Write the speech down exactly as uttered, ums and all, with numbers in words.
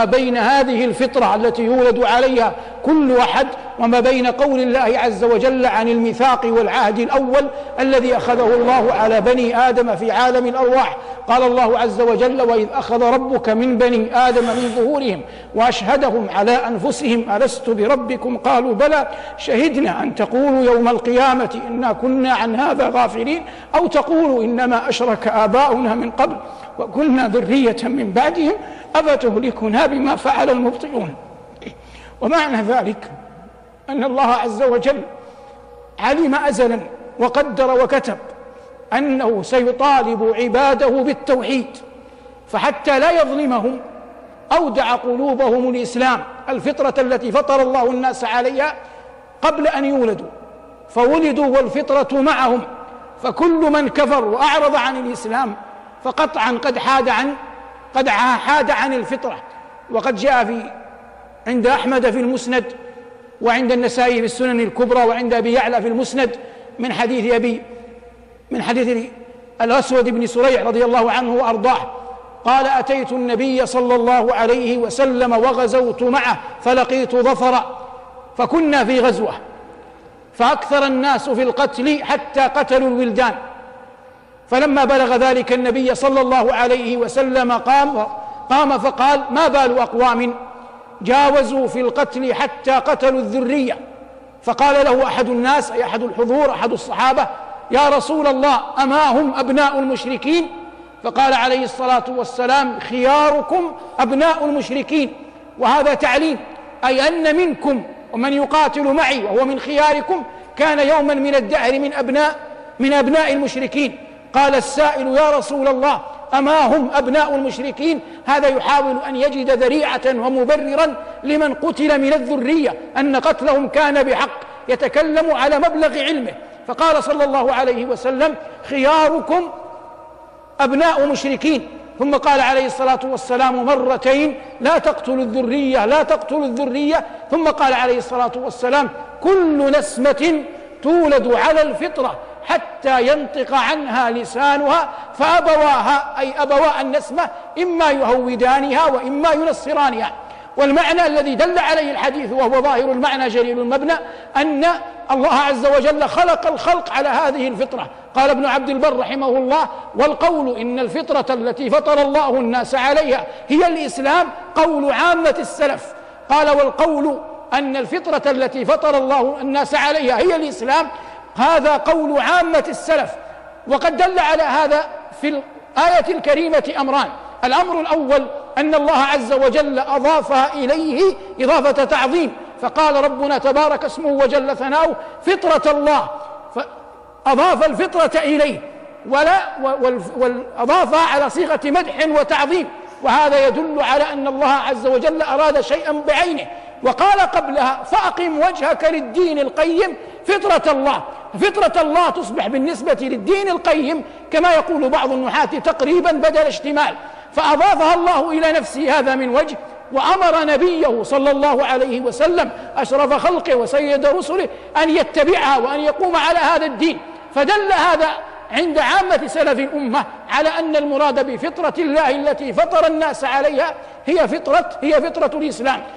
بين هذه الفطرة التي يولد عليها كل أحد وما بين قول الله عز وجل عن الميثاق والعهد الأول الذي أخذه الله على بني آدم في عالم الأرواح. قال الله عز وجل: وإذ أخذ ربك من بني آدم من ظهورهم وأشهدهم على أنفسهم ألست بربكم قالوا بلى شهدنا أن تقولوا يوم القيامة إنا كنا عن هذا غافلين أو تقولوا إنما أشرك آباؤنا من قبل وكنا ذرية من بعدهم أفتهلكنا بما فعل المبطلون. ومعنى ذلك أن الله عز وجل علم أزلا وقدر وكتب أنه سيطالب عباده بالتوحيد، فحتى لا يظلمهم أودع قلوبهم الإسلام، الفطرة التي فطر الله الناس عليها قبل أن يولدوا، فولدوا والفطرة معهم، فكل من كفر وأعرض عن الإسلام فقطعا قد حاد عن قد حاد عن الفطرة. وقد جاء في عند أحمد في المسند وعند النسائي في السنن الكبرى وعند أبي يعلى في المسند من حديث أبي من حديث الأسود بن سريع رضي الله عنه وأرضاه قال: أتيت النبي صلى الله عليه وسلم وغزوت معه فلقيت ظفرا، فكنا في غزوة فأكثر الناس في القتل حتى قتلوا الولدان، فلما بلغ ذلك النبي صلى الله عليه وسلم قام قام فقال: ما بال أقوام جاوزوا في القتل حتى قتلوا الذرية؟ فقال له أحد الناس أي أحد الحضور أحد الصحابة: يا رسول الله أما هم أبناء المشركين؟ فقال عليه الصلاة والسلام: خياركم أبناء المشركين. وهذا تعليم، أي أن منكم ومن يقاتل معي وهو من خياركم كان يوما من الدهر من أبناء من أبناء المشركين. قال السائل: يا رسول الله أما هم أبناء المشركين؟ هذا يحاول أن يجد ذريعة ومبررا لمن قتل من الذرية أن قتلهم كان بحق، يتكلم على مبلغ علمه. فقال صلى الله عليه وسلم: خياركم أبناء مشركين. ثم قال عليه الصلاة والسلام مرتين: لا تقتلوا الذرية لا تقتلوا الذرية. ثم قال عليه الصلاة والسلام: كل نسمة تولد على الفطرة حتى ينطق عنها لسانها فأبواها أي أبواء النسمة إما يهودانها وإما ينصرانها. والمعنى الذي دل عليه الحديث وهو ظاهر المعنى جليل المبنى أن الله عز وجل خلق الخلق على هذه الفطرة. قال ابن عبد البر رحمه الله: والقول إن الفطرة التي فطر الله الناس عليها هي الإسلام قول عامة السلف. قال: والقول أن الفطرة التي فطر الله الناس عليها هي الإسلام هذا قول عامة السلف. وقد دل على هذا في الآية الكريمة أمران: الأمر الأول أن الله عز وجل أضافها إليه إضافة تعظيم، فقال ربنا تبارك اسمه وجل ثناؤه: فطرة الله، فأضاف الفطرة إليه ولا والأضافها على صيغة مدح وتعظيم، وهذا يدل على أن الله عز وجل أراد شيئا بعينه. وقال قبلها: فأقم وجهك للدين القيم فطرة الله. فطرة الله تصبح بالنسبة للدين القيم كما يقول بعض النحاة تقريبا بدل اشتمال، فأضافها الله إلى نفسه، هذا من وجه. وأمر نبيه صلى الله عليه وسلم أشرف خلقه وسيد رسله أن يتبعها وأن يقوم على هذا الدين، فدل هذا عند عامة سلف الأمة على أن المراد بفطرة الله التي فطر الناس عليها هي فطرة هي فطرة الإسلام.